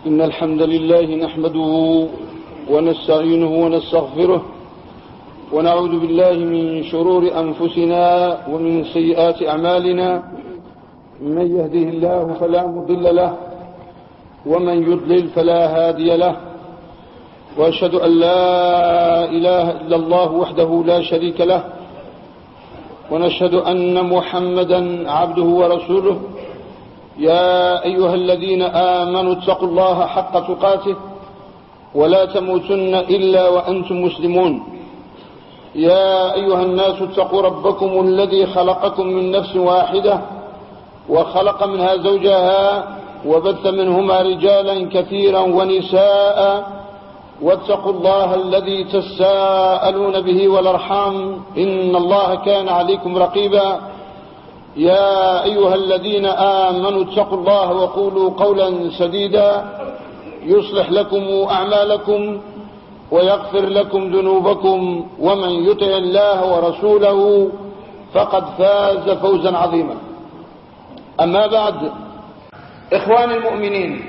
إن الحمد لله نحمده ونستعينه ونستغفره ونعوذ بالله من شرور أنفسنا ومن سيئات أعمالنا. من يهده الله فلا مضل له ومن يضلل فلا هادي له، وأشهد أن لا إله إلا الله وحده لا شريك له، ونشهد أن محمدا عبده ورسوله. يا أيها الذين آمنوا اتقوا الله حق تقاته ولا تموتن إلا وأنتم مسلمون. يا أيها الناس اتقوا ربكم الذي خلقكم من نفس واحدة وخلق منها زوجها وبث منهما رجالا كثيرا ونساء، واتقوا الله الذي تساءلون به والأرحام إن الله كان عليكم رقيبا. يا أيها الذين آمنوا اتقوا الله وقولوا قولا سديدا يصلح لكم أعمالكم ويغفر لكم ذنوبكم، ومن يطع الله ورسوله فقد فاز فوزا عظيما. أما بعد، إخواني المؤمنين،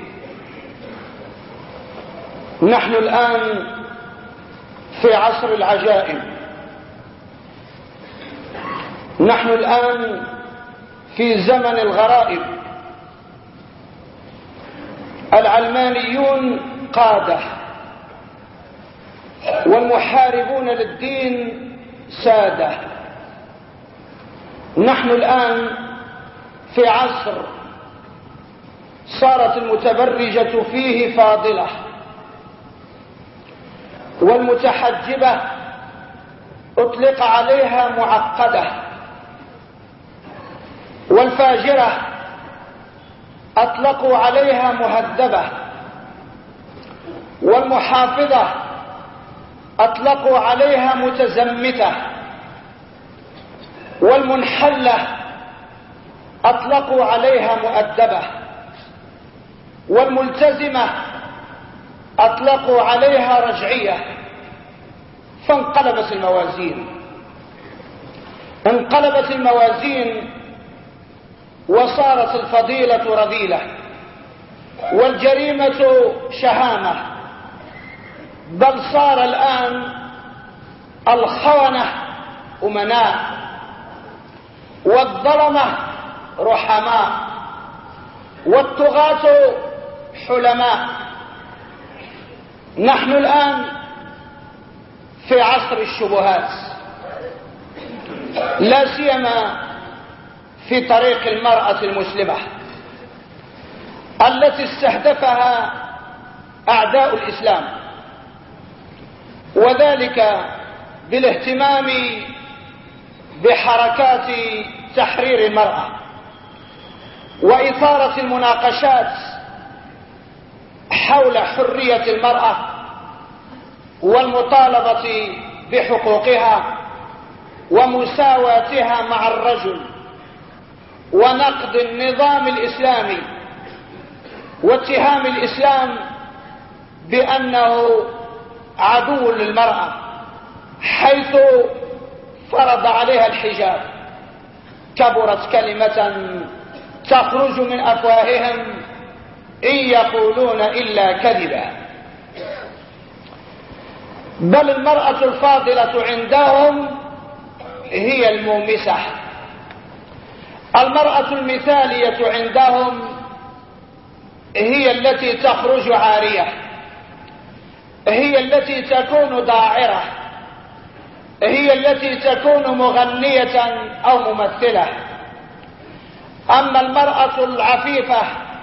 نحن الآن في عصر العجائب. نحن الآن في زمن الغرائب. العلمانيون قادة، والمحاربون للدين سادة. نحن الآن في عصر صارت المتبرجة فيه فاضلة، والمتحجبة أطلق عليها معقدة، والفاجرة أطلقوا عليها مهذبة، والمحافظة أطلقوا عليها متزمتة، والمنحلة أطلقوا عليها مؤدبة، والملتزمة أطلقوا عليها رجعية. فانقلبت الموازين، انقلبت الموازين، وصارت الفضيلة رذيلة، والجريمة شهامة، بل صار الآن الخونة أمناء، والظلمة رحماء، والطغاة حلماء. نحن الآن في عصر الشبهات، لا سيما في طريق المرأة المسلمة التي استهدفها أعداء الإسلام، وذلك بالاهتمام بحركات تحرير المرأة وإثارة المناقشات حول حرية المرأة والمطالبة بحقوقها ومساواتها مع الرجل، ونقد النظام الإسلامي واتهام الإسلام بأنه عدو للمرأة حيث فرض عليها الحجاب. كبرت كلمة تخرج من أفواههم إن يقولون إلا كذبا. بل المرأة الفاضلة عندهم هي المومسة، المرأة المثالية عندهم هي التي تخرج عارية، هي التي تكون ضاعرة، هي التي تكون مغنية أو ممثلة. أما المرأة العفيفة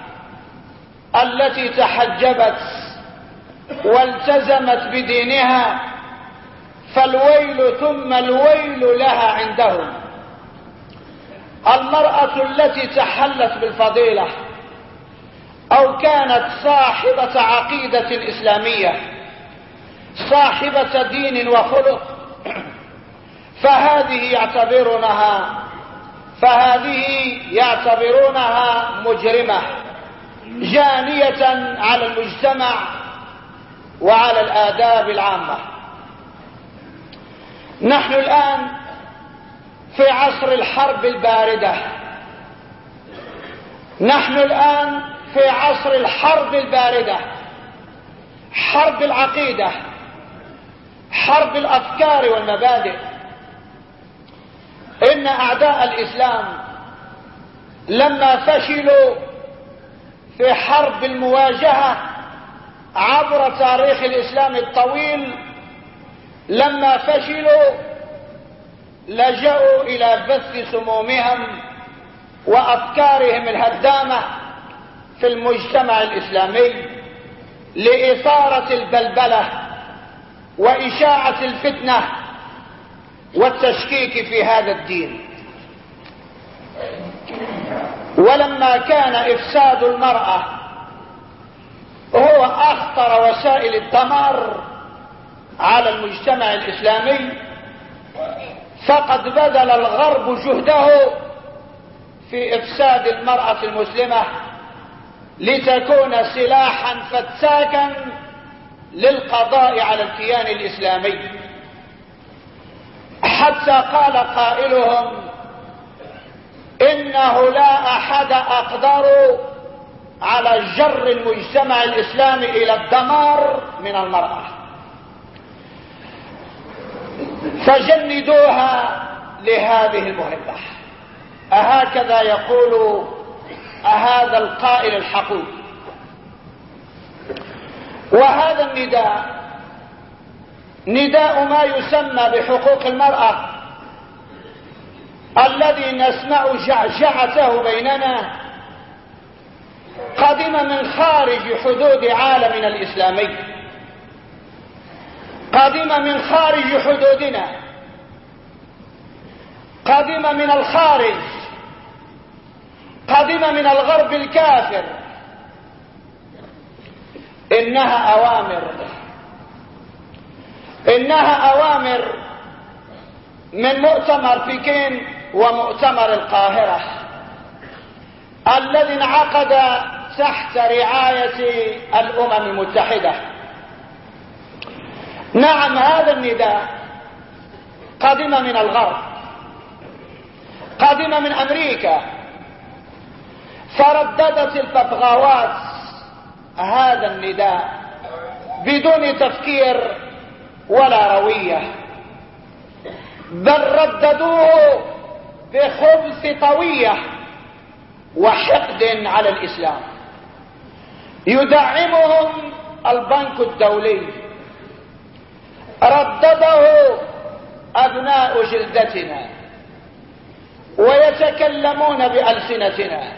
التي تحجبت والتزمت بدينها فالويل ثم الويل لها عندهم. المرأة التي تحلت بالفضيلة أو كانت صاحبة عقيدة إسلامية، صاحبة دين وخلق، فهذه يعتبرونها مجرمة جانية على المجتمع وعلى الآداب العامة. نحن الآن في عصر الحرب الباردة، نحن الآن في عصر الحرب الباردة، حرب العقيدة، حرب الأفكار والمبادئ، إن أعداء الإسلام لما فشلوا في حرب المواجهة عبر تاريخ الإسلام الطويل، لما فشلوا لجأوا إلى بث سمومهم وأفكارهم الهدامة في المجتمع الإسلامي لإثارة البلبلة وإشاعة الفتنة والتشكيك في هذا الدين. ولما كان إفساد المرأة هو أخطر وسائل الدمار على المجتمع الإسلامي، فقد بذل الغرب جهده في إفساد المرأة المسلمة لتكون سلاحا فتاكا للقضاء على الكيان الإسلامي، حتى قال قائلهم إنه لا أحد أقدر على جر المجتمع الإسلامي إلى الدمار من المرأة، فجندوها لهذه المهمة. أهكذا يقول هذا القائل الحقود؟ وهذا النداء نداء ما يسمى بحقوق المرأة الذي نسمع جعجعته بيننا قادم من خارج حدود عالمنا الإسلامي، قادم من خارج حدودنا، قادم من الخارج، قادم من الغرب الكافر. إنها أوامر من مؤتمر بكين ومؤتمر القاهرة الذي انعقد تحت رعاية الأمم المتحدة. نعم، هذا النداء قادم من الغرب، قادم من أمريكا، فرددت الببغاوات هذا النداء بدون تفكير ولا روية، بل رددوه بخبث طوية وحقد على الإسلام. يدعمهم البنك الدولي، ردده أبناء جلدتنا ويتكلمون بألسنتنا،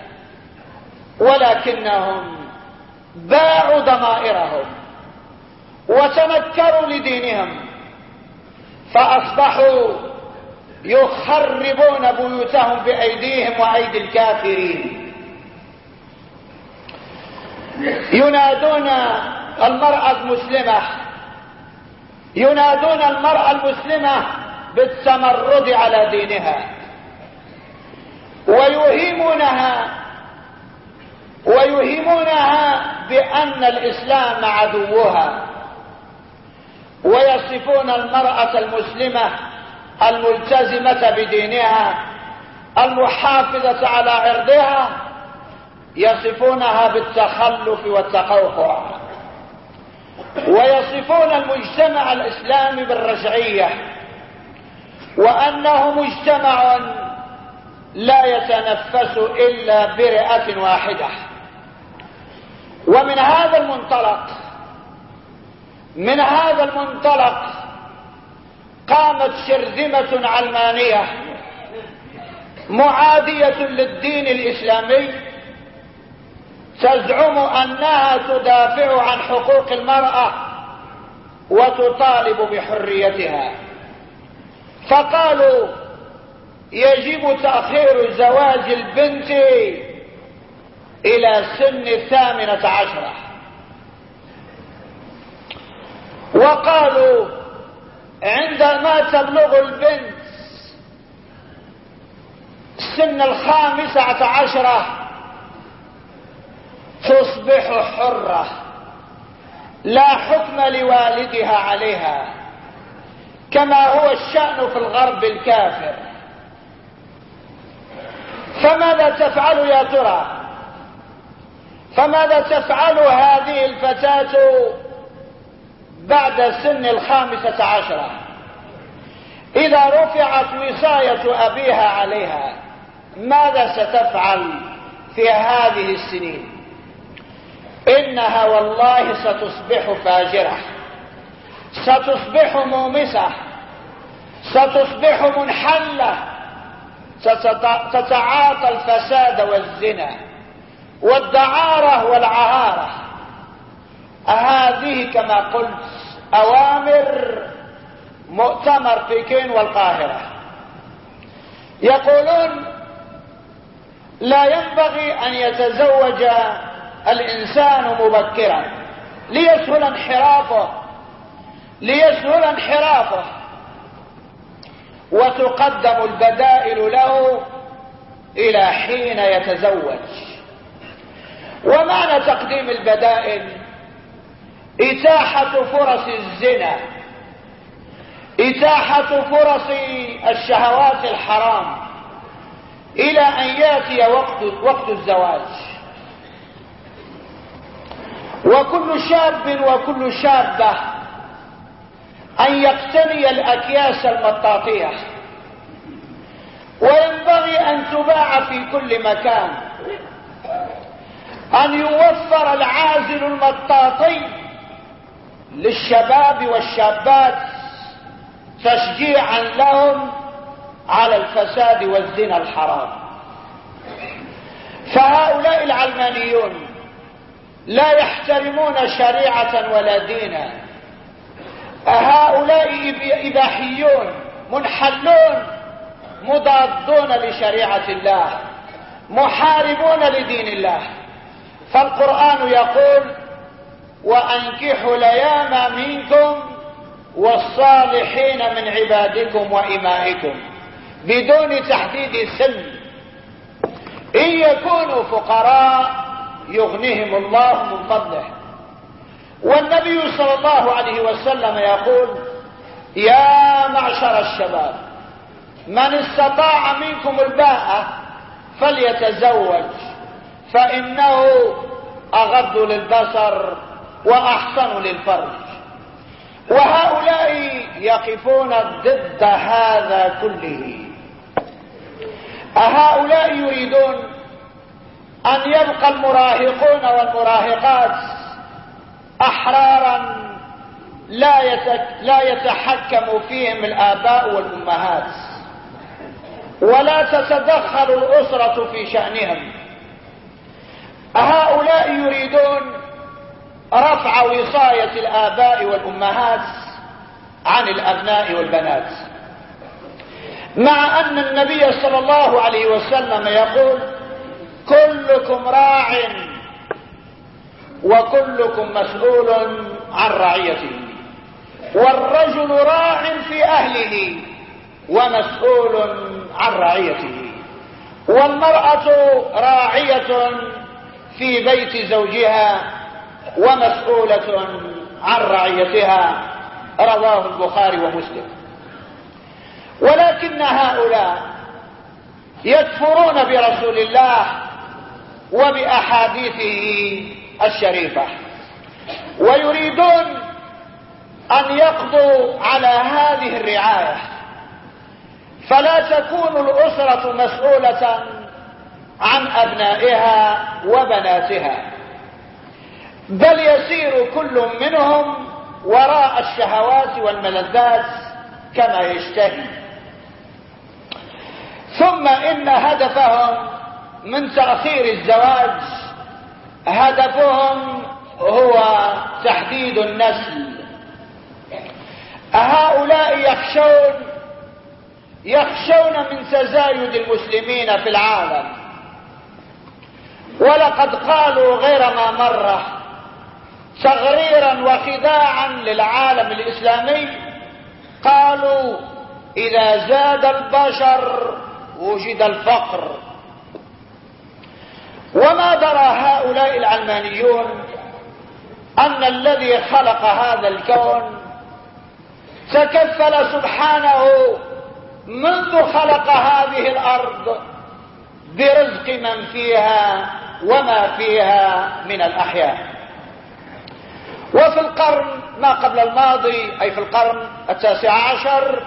ولكنهم باعوا ضمائرهم وتنكروا لدينهم، فأصبحوا يخربون بيوتهم بأيديهم وأيدي الكافرين. ينادون المرأة المسلمة، ينادون المرأة المسلمة بالتمرد على دينها، ويوهمونها بأن الإسلام عدوها، ويصفون المرأة المسلمة الملتزمة بدينها المحافظة على عرضها، يصفونها بالتخلف والتقوقع، ويصفون المجتمع الإسلامي بالرجعية، وأنه مجتمع لا يتنفس إلا برئة واحدة. ومن هذا المنطلق قامت شرذمة علمانية معادية للدين الإسلامي تزعم أنها تدافع عن حقوق المرأة وتطالب بحريتها، فقالوا يجب تأخير زواج البنت إلى سن 18، وقالوا عندما تبلغ البنت سن 15 تصبح حرة لا حكم لوالدها عليها، كما هو الشأن في الغرب الكافر. فماذا تفعل يا ترى؟ فماذا تفعل هذه الفتاة بعد سن 15؟ إذا رفعت وصاية أبيها عليها ماذا ستفعل في هذه السنين؟ إنها والله ستصبح فاجرة، ستصبح مومسة، ستصبح منحلة، تتعاطى الفساد والزنا والدعارة والعهارة. هذه كما قلت أوامر مؤتمر بكين والقاهرة. يقولون لا ينبغي أن يتزوج الإنسان مبكرا ليسهل انحرافه، وتقدم البدائل له إلى حين يتزوج. ومعنى تقديم البدائل إتاحة فرص الزنا، إتاحة فرص الشهوات الحرام إلى أن يأتي وقت الزواج. وكل شاب وكل شابة أن يقتني الأكياس المطاطية، وينبغي أن تباع في كل مكان، أن يوفر العازل المطاطي للشباب والشابات تشجيعا لهم على الفساد والزنا الحرام. فهؤلاء العلمانيون لا يحترمون شريعة ولا دينا، هؤلاء إباحيون منحلون مضادون لشريعة الله، محاربون لدين الله. فالقرآن يقول وأنكحوا الأيام منكم والصالحين من عبادكم وإمائكم بدون تحديد سن، إن يكونوا فقراء يغنيهم الله من فضله. والنبي صلى الله عليه وسلم يقول يا معشر الشباب من استطاع منكم الباءة فليتزوج فإنه أغض للبصر وأحسن للفرج. وهؤلاء يقفون ضد هذا كله. هؤلاء يريدون أن يبقى المراهقون والمراهقات أحرارا لا يتحكم فيهم الآباء والأمهات، ولا تتدخل الأسرة في شأنهم. هؤلاء يريدون رفع وصاية الآباء والأمهات عن الأبناء والبنات، مع أن النبي صلى الله عليه وسلم يقول كلكم راع وكلكم مسؤول عن رعيته، والرجل راع في أهله ومسؤول عن رعيته، والمرأة راعية في بيت زوجها ومسؤولة عن رعيتها. رواه البخاري ومسلم. ولكن هؤلاء يكفرون برسول الله وبأحاديثه الشريفة، ويريدون أن يقضوا على هذه الرعاية، فلا تكون الأسرة مسؤولة عن أبنائها وبناتها، بل يسير كل منهم وراء الشهوات والملذات كما يشتهي. ثم إن هدفهم من تأخير الزواج هدفهم هو تحديد النسل. هؤلاء يخشون من تزايد المسلمين في العالم، ولقد قالوا غير ما مرة تغريرا وخداعا للعالم الإسلامي، قالوا إذا زاد البشر وجد الفقر. وما درى هؤلاء العلمانيون أن الذي خلق هذا الكون تكفل سبحانه منذ خلق هذه الأرض برزق من فيها وما فيها من الأحياء. وفي القرن ما قبل الماضي، أي في القرن 19،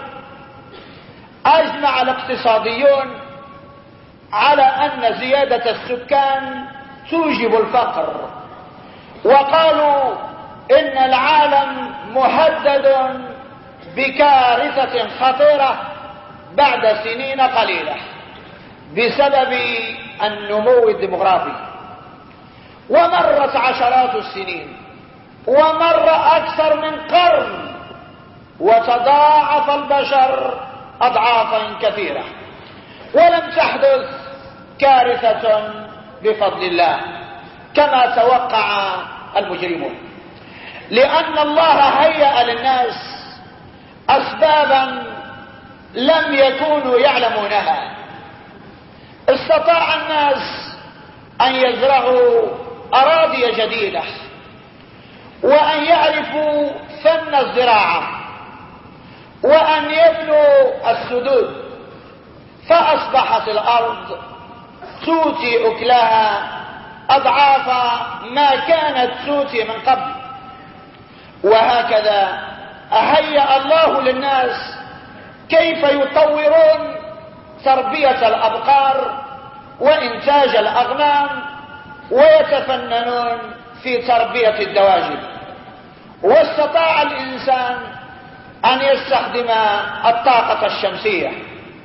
أجمع الاقتصاديون على أن زيادة السكان توجب الفقر، وقالوا إن العالم مهدد بكارثة خطيرة بعد سنين قليلة بسبب النمو الديمغرافي. ومرت عشرات السنين ومر أكثر من قرن، وتضاعف البشر أضعافا كثيرة، ولم تحدث كارثة بفضل الله كما توقع المجرمون، لأن الله هيأ للناس أسبابا لم يكونوا يعلمونها. استطاع الناس أن يزرعوا أراضي جديدة، وأن يعرفوا فن الزراعة، وأن يبنوا السدود، فأصبحت الأرض تؤتي أكلها أضعاف ما كانت تؤتي من قبل. وهكذا هيأ الله للناس كيف يطورون تربية الأبقار وإنتاج الأغنام، ويتفننون في تربية الدواجن. واستطاع الإنسان أن يستخدم الطاقة الشمسية،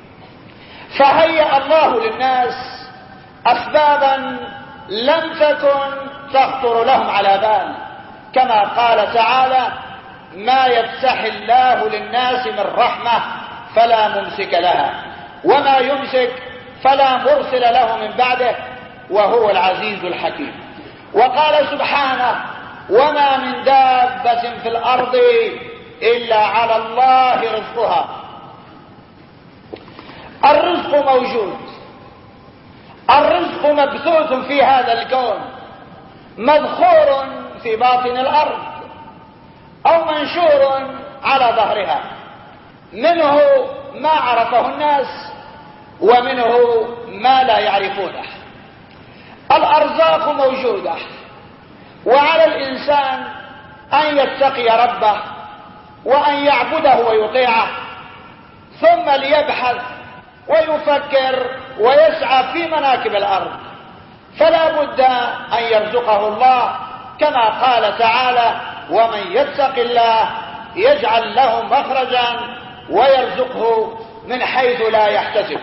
فهيأ الله للناس أسبابا لم تكن تخطر لهم على بال، كما قال تعالى: ما يفتح الله للناس من رحمة فلا ممسك لها، وما يمسك فلا مرسل له من بعده، وهو العزيز الحكيم. وقال سبحانه: وما من دابة في الأرض إلا على الله رزقها. الرزق موجود، الرزق مبثوث في هذا الكون، مذخور في باطن الأرض أو منشور على ظهرها، منه ما عرفه الناس ومنه ما لا يعرفونه. الأرزاق موجودة، وعلى الإنسان أن يتقي ربه وأن يعبده ويطيعه، ثم ليبحث ويفكر ويسعى في مناكب الأرض، فلا بد أن يرزقه الله، كما قال تعالى: ومن يتق الله يجعل له مخرجا ويرزقه من حيث لا يحتسب.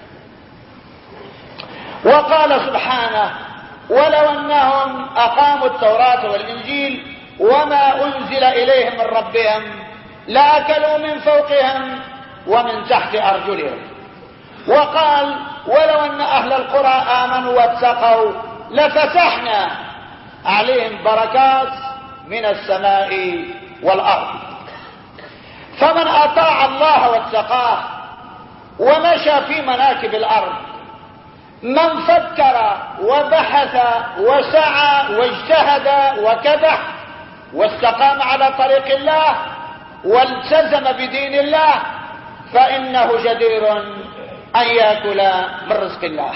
وقال سبحانه: ولو أنهم أقاموا التوراة والإنجيل وما أنزل إليهم من ربهم لأكلوا من فوقهم ومن تحت أرجلهم. وقال: ولو أن أهل القرى آمنوا واتقوا لفتحنا عليهم بركات من السماء والأرض. فمن أطاع الله واتقاه ومشى في مناكب الأرض، من فكر وبحث وسعى واجتهد وكدح واستقام على طريق الله والتزم بدين الله، فإنه جدير أن يأكل من رزق الله.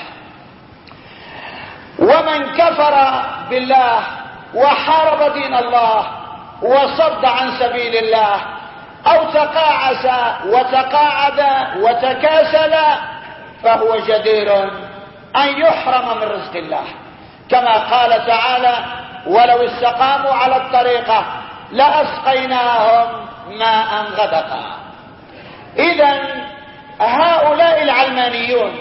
ومن كفر بالله وحارب دين الله وصد عن سبيل الله أو تقاعس وتقاعد وتكاسل، فهو جدير أن يحرم من رزق الله، كما قال تعالى: ولو استقاموا على الطريقة لأسقيناهم ماء غدقا. إذن هؤلاء العلمانيون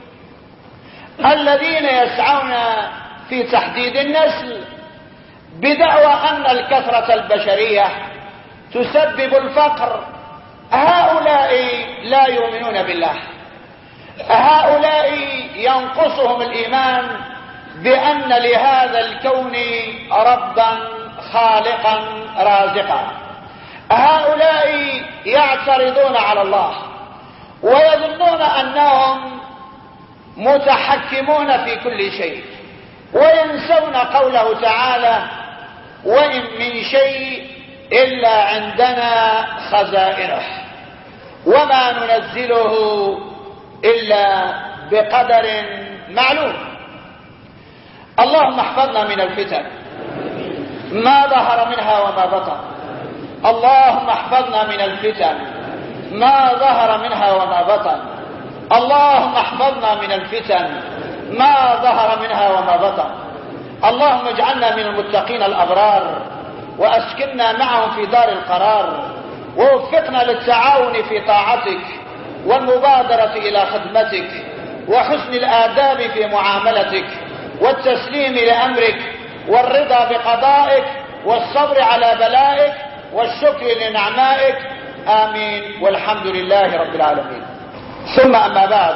الذين يسعون في تحديد النسل بدعوى أن الكثرة البشرية تسبب الفقر، هؤلاء لا يؤمنون بالله، هؤلاء ينقصهم الإيمان بأن لهذا الكون ربا خالقا رازقا. هؤلاء يعترضون على الله ويظنون أنهم متحكمون في كل شيء، وينسون قوله تعالى: وإن من شيء إلا عندنا خزائنه وما ننزله إلا بقدر معلوم. اللهم احفظنا من الفتن ما ظهر منها وما بطن. اللهم احفظنا من الفتن ما ظهر منها وما بطن. اللهم احفظنا من الفتن ما ظهر منها وما بطن. اللهم اجعلنا من المتقين الأبرار، وأسكننا معهم في دار القرار، ووفقنا للتعاون في طاعتك والمبادرة إلى خدمتك وحسن الآداب في معاملتك والتسليم لأمرك والرضا بقضائك والصبر على بلائك والشكر لنعمائك. آمين والحمد لله رب العالمين. ثم أما بعد،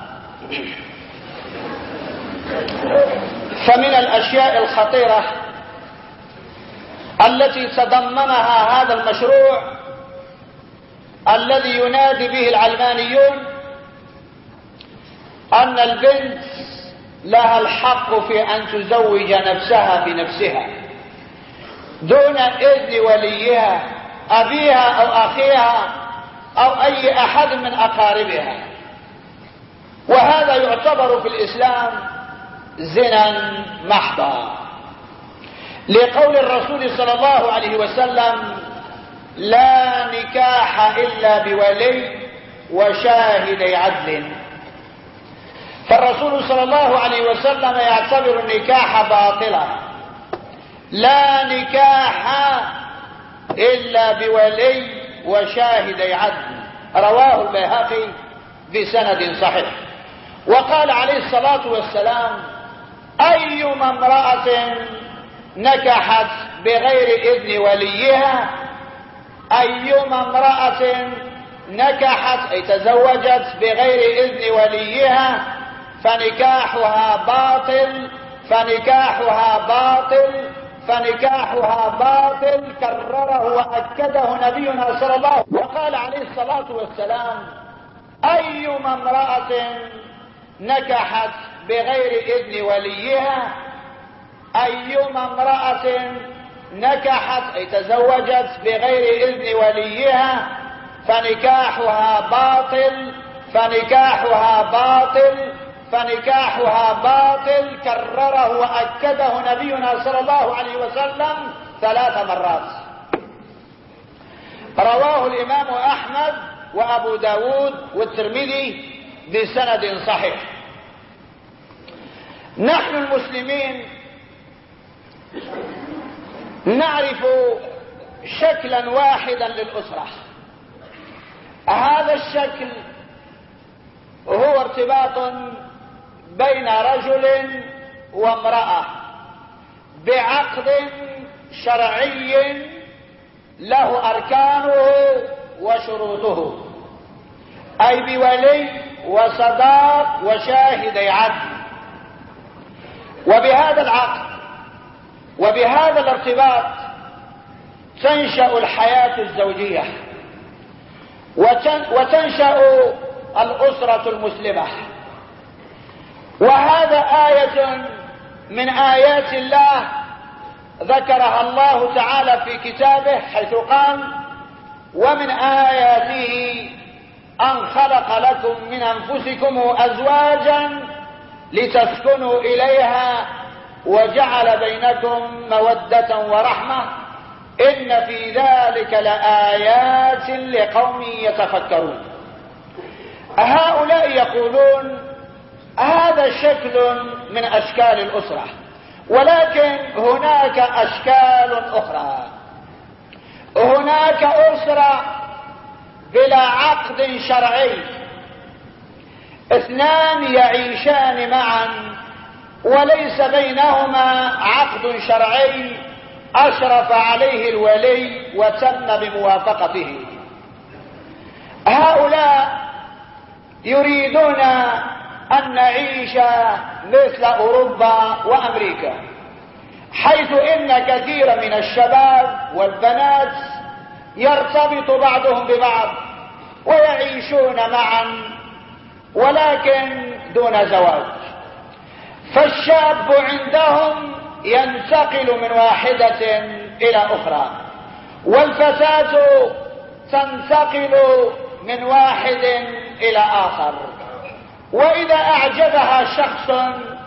فمن الأشياء الخطيرة التي تضمنها هذا المشروع الذي ينادي به العلمانيون أن البنت لها الحق في أن تزوج نفسها بنفسها دون إذن وليها أبيها أو أخيها أو أي أحد من أقاربها. وهذا يعتبر في الإسلام زنا محضا، لقول الرسول صلى الله عليه وسلم: لا نكاح إلا بولي وشاهدي عدل. فالرسول صلى الله عليه وسلم يعتبر النكاح باطلا، لا نكاح إلا بولي وشاهدي عدل. رواه البيهقي بسند صحيح. وقال عليه الصلاة والسلام: أيما امرأة نكحت بغير إذن وليها، أيما امرأة نكحت أي تزوجت بغير إذن وليها فنكاحها باطل، فنكاحها باطل، فنكاحها باطل. كرره وأكده نبينا صلى الله عليه وسلم. وقال عليه الصلاة والسلام: أيما امرأة نكحت بغير إذن وليها، أيما امرأة نكحت أي تزوجت بغير إذن وليها فنكاحها باطل، فنكاحها باطل، فنكاحها باطل. كرره وأكده نبينا صلى الله عليه وسلم 3 مرات. رواه الإمام أحمد وأبو داود والترمذي بسند صحيح. نحن المسلمين نعرف شكلا واحدا للأسرة. هذا الشكل هو ارتباط بين رجل وامرأة بعقد شرعي له أركانه وشروطه، أي بولي وصداق وشاهدي عدل. وبهذا العقد وبهذا الارتباط تنشأ الحياة الزوجية وتنشأ الأسرة المسلمة. وهذا آية من آيات الله ذكرها الله تعالى في كتابه حيث قال: ومن آياته أن خلق لكم من أنفسكم أزواجا لتسكنوا إليها وجعل بينكم مودة ورحمة إن في ذلك لآيات لقوم يتفكرون. هؤلاء يقولون هذا شكل من أشكال الأسرة، ولكن هناك أشكال أخرى. هناك أسرة بلا عقد شرعي، 2 يعيشان معا وليس بينهما عقد شرعي أشرف عليه الولي وتم بموافقته. هؤلاء يريدون أن نعيش مثل أوروبا وأمريكا، حيث إن كثير من الشباب والبنات يرتبط بعضهم ببعض ويعيشون معا ولكن دون زواج. فالشاب عندهم ينتقل من واحدة إلى أخرى، والفتاة تنتقل من واحد إلى آخر. وإذا أعجبها شخص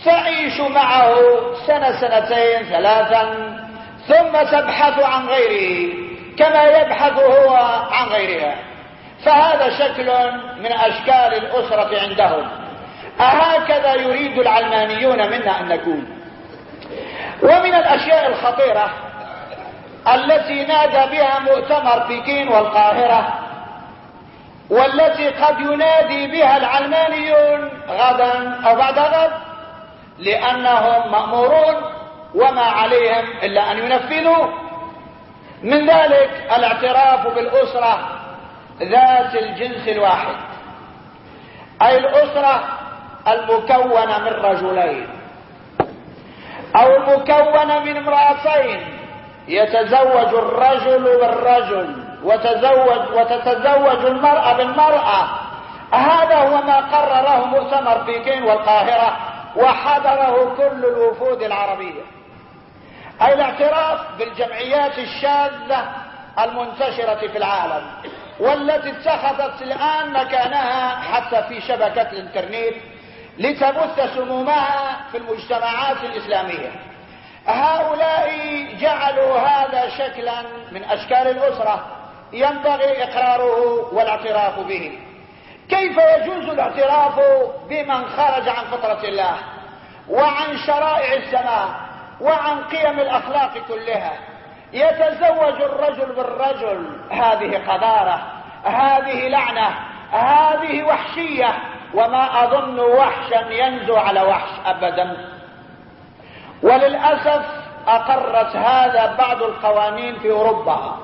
فعيشوا معه سنة سنتين ثلاثا ثم تبحث عن غيره كما يبحث هو عن غيرها. فهذا شكل من أشكال الأسرة عندهم. أهكذا يريد العلمانيون منا أن نكون. ومن الأشياء الخطيرة التي نادى بها مؤتمر بكين والقاهرة، والتي قد ينادي بها العلمانيون غدا أو بعد غد، لأنهم مأمورون وما عليهم إلا أن ينفذوا، من ذلك الاعتراف بالأسرة ذات الجنس الواحد، أي الأسرة المكونة من رجلين أو المكونة من امرأتين، يتزوج الرجل بالرجل وتتزوج المرأة بالمرأة. هذا هو ما قرره مؤتمر بكين والقاهرة وحضره كل الوفود العربية، أي الاعتراف بالجمعيات الشاذة المنتشرة في العالم، والتي اتخذت الآن مكانها حتى في شبكة الانترنت لتبث سمومها في المجتمعات الإسلامية. هؤلاء جعلوا هذا شكلا من أشكال الأسرة ينبغي إقراره والاعتراف به. كيف يجوز الاعتراف بمن خرج عن فطرة الله وعن شرائع السماء وعن قيم الأخلاق كلها؟ يتزوج الرجل بالرجل، هذه قذارة، هذه لعنة، هذه وحشية، وما أظن وحشا ينزو على وحش أبدا. وللأسف أقرت هذا بعض القوانين في أوروبا.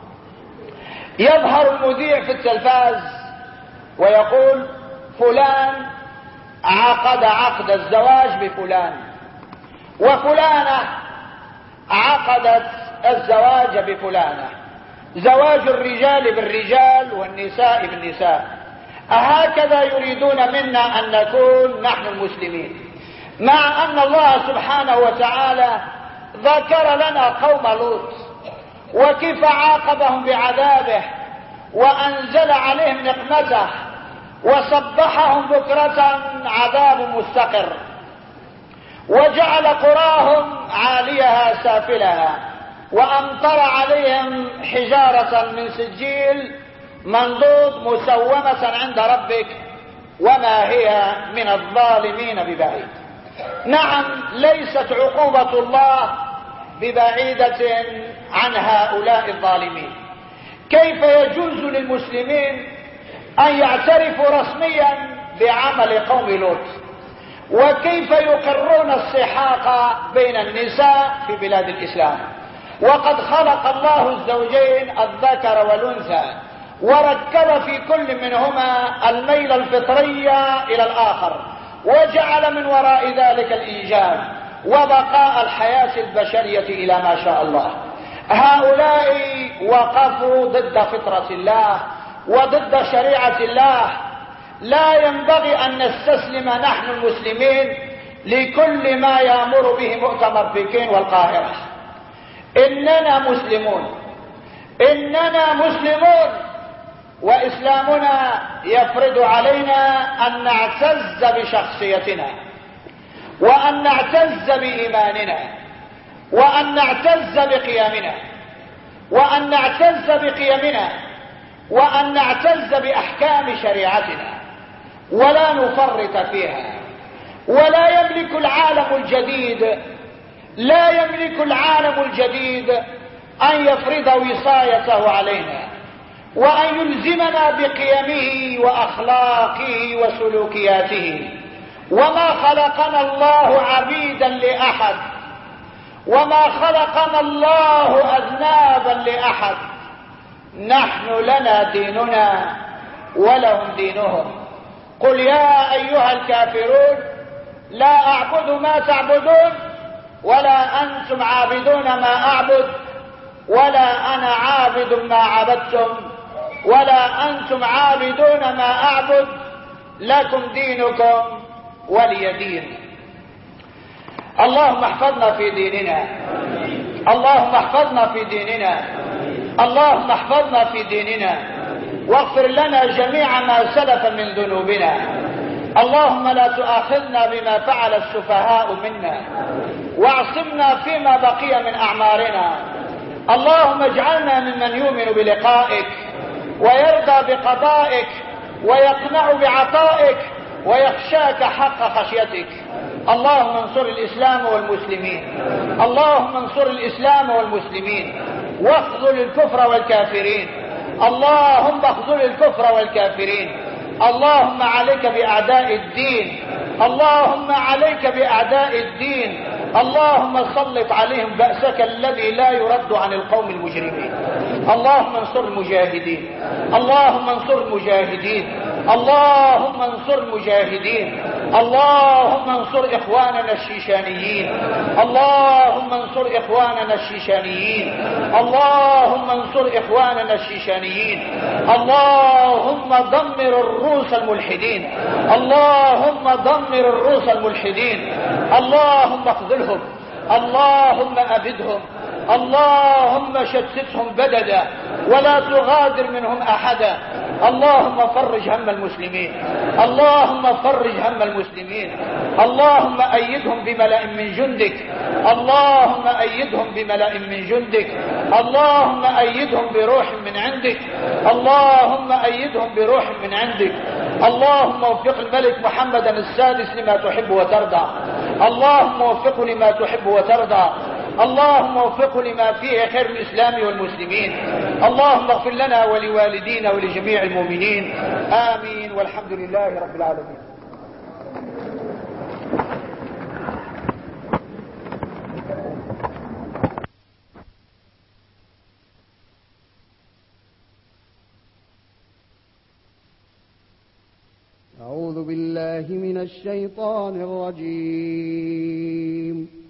يظهر المذيع في التلفاز ويقول فلان عقد عقد الزواج بفلان، وفلانة عقدت الزواج بفلانة، زواج الرجال بالرجال والنساء بالنساء. أهكذا يريدون منا أن نكون نحن المسلمين، مع أن الله سبحانه وتعالى ذكر لنا قوم لوط وكيف عاقبهم بعذابه وأنزل عليهم نقمته وصبحهم بكرة عذاب مستقر، وجعل قراهم عاليها سافلها وأمطر عليهم حجارة من سجيل منضود مسومة عند ربك وما هي من الظالمين ببعيد. نعم، ليست عقوبة الله ببعيدة عن هؤلاء الظالمين. كيف يجوز للمسلمين أن يعترفوا رسميا بعمل قوم لوط؟ وكيف يقرون السحاق بين النساء في بلاد الإسلام؟ وقد خلق الله الزوجين الذكر والأنثى وركب في كل منهما الميل الفطري إلى الآخر، وجعل من وراء ذلك الإيجاب وبقاء الحياة البشرية إلى ما شاء الله. هؤلاء وقفوا ضد فطرة الله وضد شريعة الله. لا ينبغي أن نستسلم نحن المسلمين لكل ما يأمر به مؤتمر بكين والقاهرة. إننا مسلمون، إننا مسلمون، وإسلامنا يفرض علينا أن نعتز بشخصيتنا وأن نعتز بإيماننا وأن نعتز بقيمنا وأن نعتز بقيمنا وأن نعتز بأحكام شريعتنا ولا نفرط فيها. ولا يملك العالم الجديد، لا يملك العالم الجديد أن يفرض وصايته علينا وأن يلزمنا بقيمه وأخلاقه وسلوكياته. وما خلقنا الله عبيدا لأحد، وما خلقنا الله أذنابا لأحد. نحن لنا ديننا ولهم دينهم. قل يا أيها الكافرون لا أعبد ما تعبدون ولا أنتم عابدون ما أعبد ولا أنا عابد ما عبدتم ولا أنتم عابدون ما أعبد لكم دينكم ولي دين. اللهم احفظنا في ديننا، اللهم احفظنا في ديننا، اللهم احفظنا في ديننا، واغفر لنا جميع ما سلف من ذنوبنا. اللهم لا تؤاخذنا بما فعل السفهاء منا، واعصمنا فيما بقي من أعمارنا. اللهم اجعلنا ممن يؤمن بلقائك ويرضى بقضائك ويقنع بعطائك ويخشاك حق خشيتك. اللهم انصر الإسلام والمسلمين، اللهم انصر الإسلام والمسلمين واخذل الكفر والكافرين، اللهم اخذل الكفر والكافرين. اللهم عليك بأعداء الدين، اللهم عليك بأعداء الدين، اللهم سلط عليهم بأسك الذي لا يرد عن القوم المجرمين. اللهم انصر المجاهدين، اللهم انصر المجاهدين، اللهم انصر المجاهدين، اللهم انصر إخواننا الشيشانيين، اللهم انصر إخواننا الشيشانيين، اللهم انصر إخواننا الشيشانيين، اللهم دمر الروس الملحدين، اللهم دمر الروس الملحدين، اللهم اخذلهم، اللهم أبدهم، اللهم شتتهم بددا ولا تغادر منهم أحدا. اللهم فرج هم المسلمين، اللهم فرج هم المسلمين، اللهم أيدهم بملأ من جندك، اللهم أيدهم بملأ من جندك، اللهم أيدهم بروح من عندك، اللهم أيدهم بروح من عندك. اللهم وفق الملك محمدا السادس لما تحب وترضى، اللهم وفقه لما تحب وترضى، اللهم وفقه لما فيه خير الإسلام والمسلمين. اللهم اغفر لنا ولوالدينا ولجميع المؤمنين، آمين، والحمد لله رب العالمين. أعوذ بالله من الشيطان الرجيم.